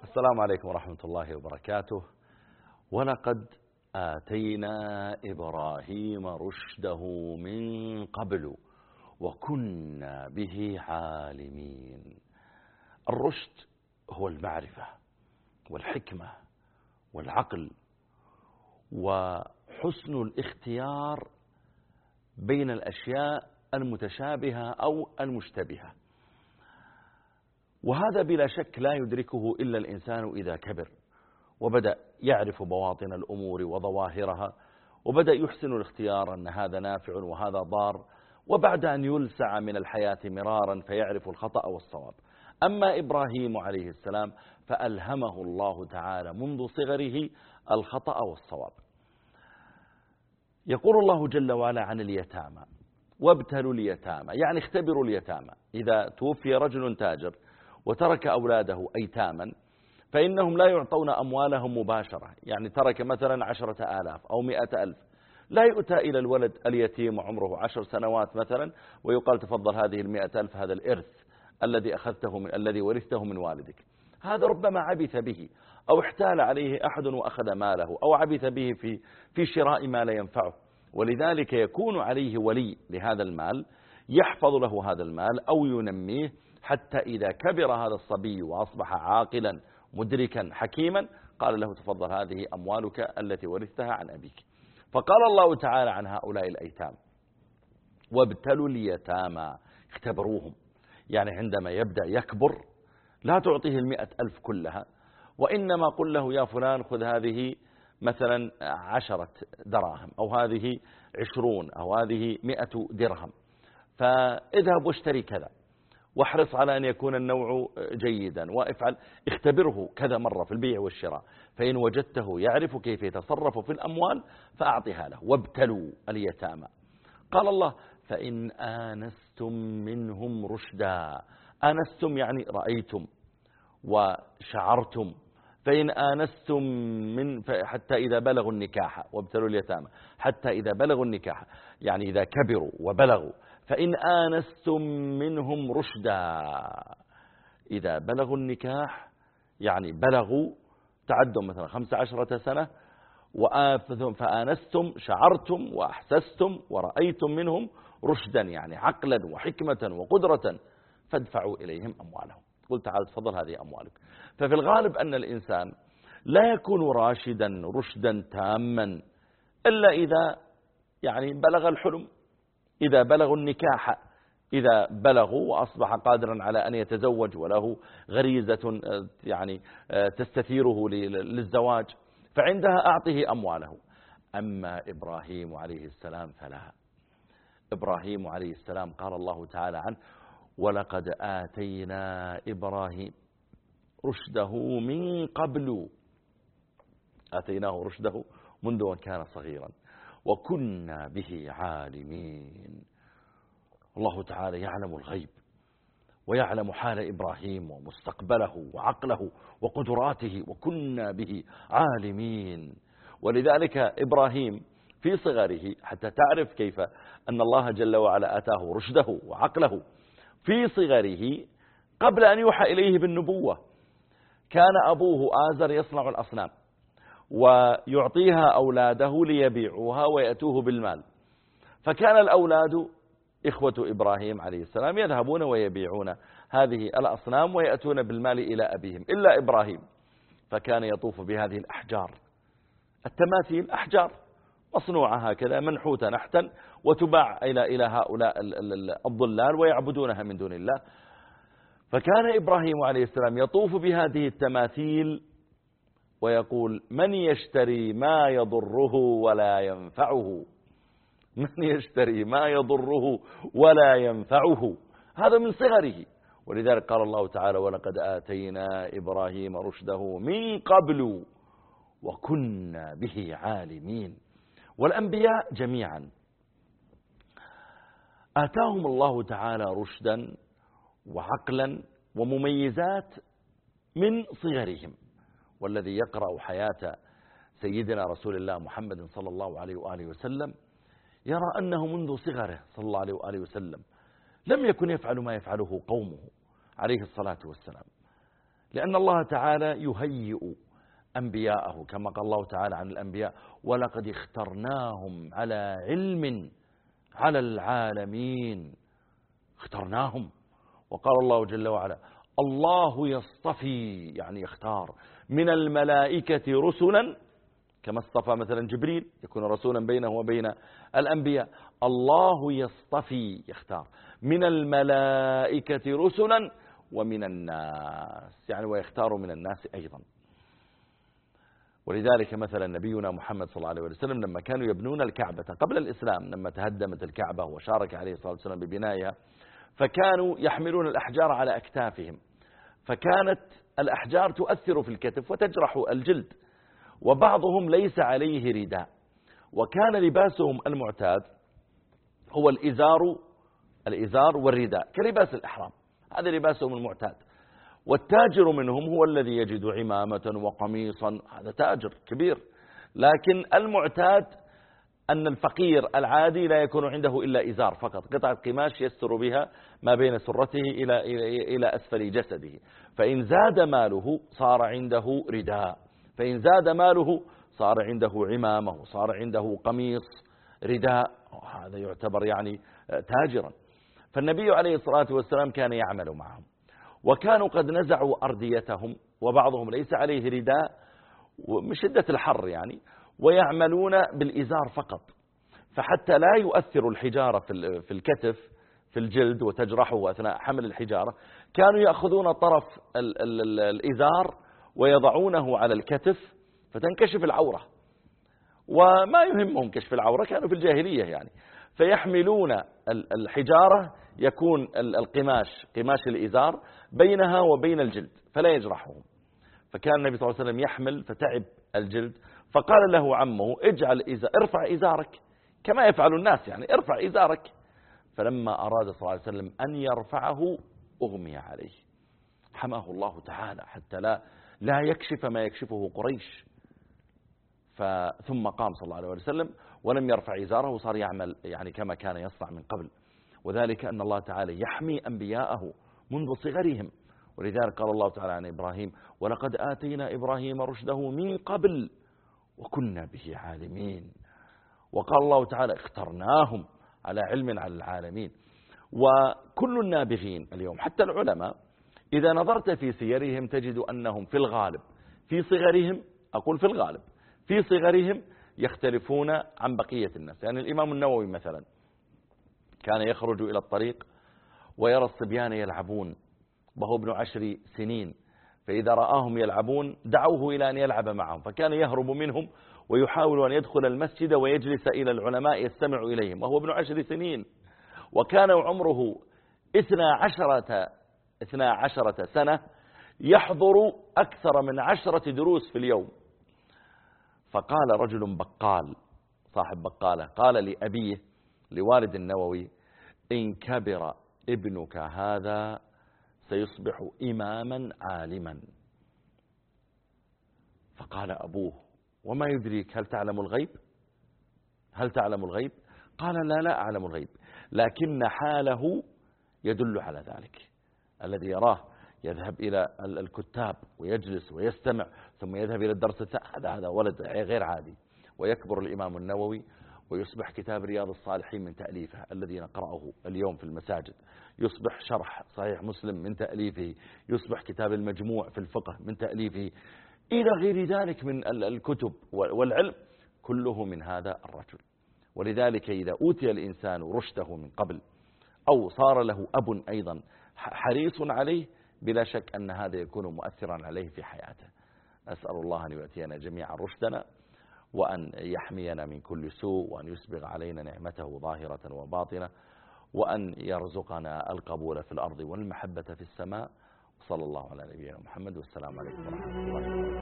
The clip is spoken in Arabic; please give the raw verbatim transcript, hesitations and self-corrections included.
السلام عليكم ورحمة الله وبركاته. ولقد آتينا إبراهيم رشده من قبل وكنا به عالمين. الرشد هو المعرفة والحكمة والعقل وحسن الاختيار بين الأشياء المتشابهة أو المشتبهة، وهذا بلا شك لا يدركه إلا الإنسان إذا كبر وبدأ يعرف بواطن الأمور وظواهرها، وبدأ يحسن الاختيار أن هذا نافع وهذا ضار، وبعد أن يلسع من الحياة مرارا فيعرف الخطأ والصواب. أما إبراهيم عليه السلام فألهمه الله تعالى منذ صغره الخطأ والصواب. يقول الله جل وعلا عن اليتامى: وابتلوا اليتامى، يعني اختبروا اليتامى. إذا توفي رجل تاجر وترك أولاده أيتاما فإنهم لا يعطون أموالهم مباشرة، يعني ترك مثلا عشرة آلاف أو مئة ألف، لا يؤتى إلى الولد اليتيم وعمره عشر سنوات مثلا ويقال تفضل هذه المئة ألف، هذا الإرث الذي أخذته من الذي ورثته من والدك. هذا ربما عبث به أو احتال عليه أحد وأخذ ماله أو عبث به في في شراء ما لا ينفعه، ولذلك يكون عليه ولي لهذا المال يحفظ له هذا المال أو ينميه حتى إذا كبر هذا الصبي وأصبح عاقلا مدركا حكيما قال له تفضل هذه أموالك التي ورثتها عن أبيك. فقال الله تعالى عن هؤلاء الأيتام: وابتلوا اليتامى، اختبروهم. يعني عندما يبدأ يكبر لا تعطيه المئة ألف كلها، وإنما قل له يا فلان خذ هذه مثلا عشرة دراهم أو هذه عشرون أو هذه مئة درهم، فاذهب واشتري كذا واحرص على أن يكون النوع جيدا وافعل، اختبره كذا مرة في البيع والشراء، فإن وجدته يعرف كيف يتصرف في الأموال فأعطها له. وابتلوا اليتامى. قال الله: فإن آنستم منهم رشدا. آنستم يعني رأيتم وشعرتم. فإن آنستم من حتى إذا بلغوا النكاح، وابتلوا اليتامى حتى إذا بلغوا النكاح، يعني إذا كبروا وبلغوا. فإن آنستم منهم رشدا، إذا بلغوا النكاح يعني بلغوا تعدوا مثلا خمس عشرة سنة، فآنستم شعرتم وأحسستم ورأيتم منهم رشدا يعني عقلا وحكمة وقدرة فادفعوا إليهم أموالهم. قل تعال تفضل هذه أموالك. ففي الغالب أن الإنسان لا يكون راشدا رشدا تاما إلا إذا يعني بلغ الحلم، إذا بلغوا النكاح، إذا بلغوا وأصبح قادرا على أن يتزوج وله غريزة يعني تستثيره للزواج، فعندها أعطه أمواله. أما إبراهيم عليه السلام فلا. إبراهيم عليه السلام قال الله تعالى عنه: ولقد آتينا إبراهيم رشده من قبل. آتيناه رشده منذ أن كان صغيرا وكنا به عالمين. الله تعالى يعلم الغيب ويعلم حال إبراهيم ومستقبله وعقله وقدراته، وكنا به عالمين. ولذلك إبراهيم في صغره حتى تعرف كيف أن الله جل وعلا أتاه رشده وعقله في صغره قبل أن يوحى إليه بالنبوة. كان أبوه آزر يصنع الأصنام ويعطيها أولاده ليبيعوها ويأتوه بالمال، فكان الأولاد إخوة إبراهيم عليه السلام يذهبون ويبيعون هذه الأصنام ويأتون بالمال إلى أبيهم، إلا إبراهيم فكان يطوف بهذه الأحجار، التماثيل أحجار مصنوعة هكذا منحوتة نحتا وتباع إلى إلى هؤلاء الضلال ويعبدونها من دون الله. فكان إبراهيم عليه السلام يطوف بهذه التماثيل ويقول: من يشتري ما يضره ولا ينفعه، من يشتري ما يضره ولا ينفعه. هذا من صغره. ولذلك قال الله تعالى: ولقد آتينا إبراهيم رشده من قبل وكنا به عالمين. والأنبياء جميعا آتاهم الله تعالى رشدا وعقلا ومميزات من صغرهم. والذي يقرأ حياة سيدنا رسول الله محمد صلى الله عليه وآله وسلم يرى أنه منذ صغره صلى الله عليه وآله وسلم لم يكن يفعل ما يفعله قومه عليه الصلاة والسلام. لأن الله تعالى يهيئ أنبياءه كما قال الله تعالى عن الأنبياء ولقد اخترناهم على علم على العالمين. اخترناهم. وقال الله جل وعلا الله يصطفي يعني يختار من الملائكة رسلا كما اصطفى مثلا جبريل يكون رسولا بينه وبين الأنبياء. الله يصطفي يختار من الملائكة رسلا ومن الناس يعني ويختار من الناس أيضا. ولذلك مثلا نبينا محمد صلى الله عليه وسلم لما كانوا يبنون الكعبة قبل الإسلام لما تهدمت الكعبة وشارك عليه الصلاة والسلام ببنائها فكانوا يحملون الأحجار على أكتافهم فكانت الأحجار تؤثر في الكتف وتجرح الجلد وبعضهم ليس عليه رداء وكان لباسهم المعتاد هو الإزار الإزار والرداء كلباس الإحرام هذا لباسهم المعتاد. والتاجر منهم هو الذي يجد عمامة وقميصا هذا تاجر كبير. لكن المعتاد أن الفقير العادي لا يكون عنده إلا إزار فقط قطعة قماش يستر بها ما بين سرته إلى, إلى, إلى أسفل جسده. فإن زاد ماله صار عنده رداء فإن زاد ماله صار عنده عمامة صار عنده قميص رداء هذا يعتبر يعني تاجرا. فالنبي عليه الصلاة والسلام كان يعمل معهم وكانوا قد نزعوا أرديتهم وبعضهم ليس عليه رداء من شدة الحر يعني ويعملون بالإزار فقط فحتى لا يؤثر الحجارة في الكتف في الجلد وتجرحه أثناء حمل الحجارة كانوا يأخذون طرف ال ال ال الإزار ويضعونه على الكتف فتنكشف العورة وما يهمهم كشف العورة كانوا في الجاهلية يعني فيحملون الحجارة يكون القماش قماش الإزار بينها وبين الجلد فلا يجرحهم. فكان النبي صلى الله عليه وسلم يحمل فتعب الجلد فقال له عمه اجعل إزار ارفع إزارك كما يفعل الناس يعني ارفع إزارك. فلما أراد صلى الله عليه وسلم أن يرفعه أغمي عليه حماه الله تعالى حتى لا لا يكشف ما يكشفه قريش. ثم قام صلى الله عليه وسلم ولم يرفع إزاره وصار يعمل يعني كما كان يصنع من قبل. وذلك أن الله تعالى يحمي أنبياءه منذ صغرهم. ولذلك قال الله تعالى عن إبراهيم ولقد آتينا إبراهيم رشده من قبل وكنا به عالمين. وقال الله تعالى اخترناهم على علم على العالمين. وكل النابغين اليوم حتى العلماء إذا نظرت في سيرهم تجد أنهم في الغالب في صغرهم أقول في الغالب في صغرهم يختلفون عن بقية الناس. يعني الإمام النووي مثلا كان يخرج إلى الطريق ويرى الصبيان يلعبون وهو ابن عشر سنين فإذا رآهم يلعبون دعوه إلى أن يلعب معهم فكان يهرب منهم ويحاول أن يدخل المسجد ويجلس إلى العلماء يستمع إليهم وهو ابن عشر سنين. وكان عمره اثنا عشرة اثنا عشرة سنة يحضر أكثر من عشرة دروس في اليوم. فقال رجل بقال صاحب بقالة قال لأبيه لوالد النووي إن كبر ابنك هذا سيصبح إماما عالما. فقال أبوه وما يدريك هل تعلم الغيب هل تعلم الغيب قال لا لا أعلم الغيب لكن حاله يدل على ذلك. الذي يراه يذهب إلى الكتاب ويجلس ويستمع ثم يذهب إلى الدرس هذا هذا ولد غير عادي. ويكبر الإمام النووي ويصبح كتاب رياض الصالحين من تأليفه الذي نقرأه اليوم في المساجد. يصبح شرح صحيح مسلم من تأليفه. يصبح كتاب المجموع في الفقه من تأليفه إلى غير ذلك من الكتب والعلم كله من هذا الرجل. ولذلك إذا أوتي الإنسان رشده من قبل أو صار له أب أيضا حريص عليه بلا شك أن هذا يكون مؤثرا عليه في حياته. أسأل الله أن يؤتينا جميعا رشدنا وأن يحمينا من كل سوء وأن يسبغ علينا نعمته ظاهرة وباطنة وأن يرزقنا القبول في الأرض والمحبة في السماء. صلى الله على نبينا محمد والسلام عليكم ورحمة الله وبركاته.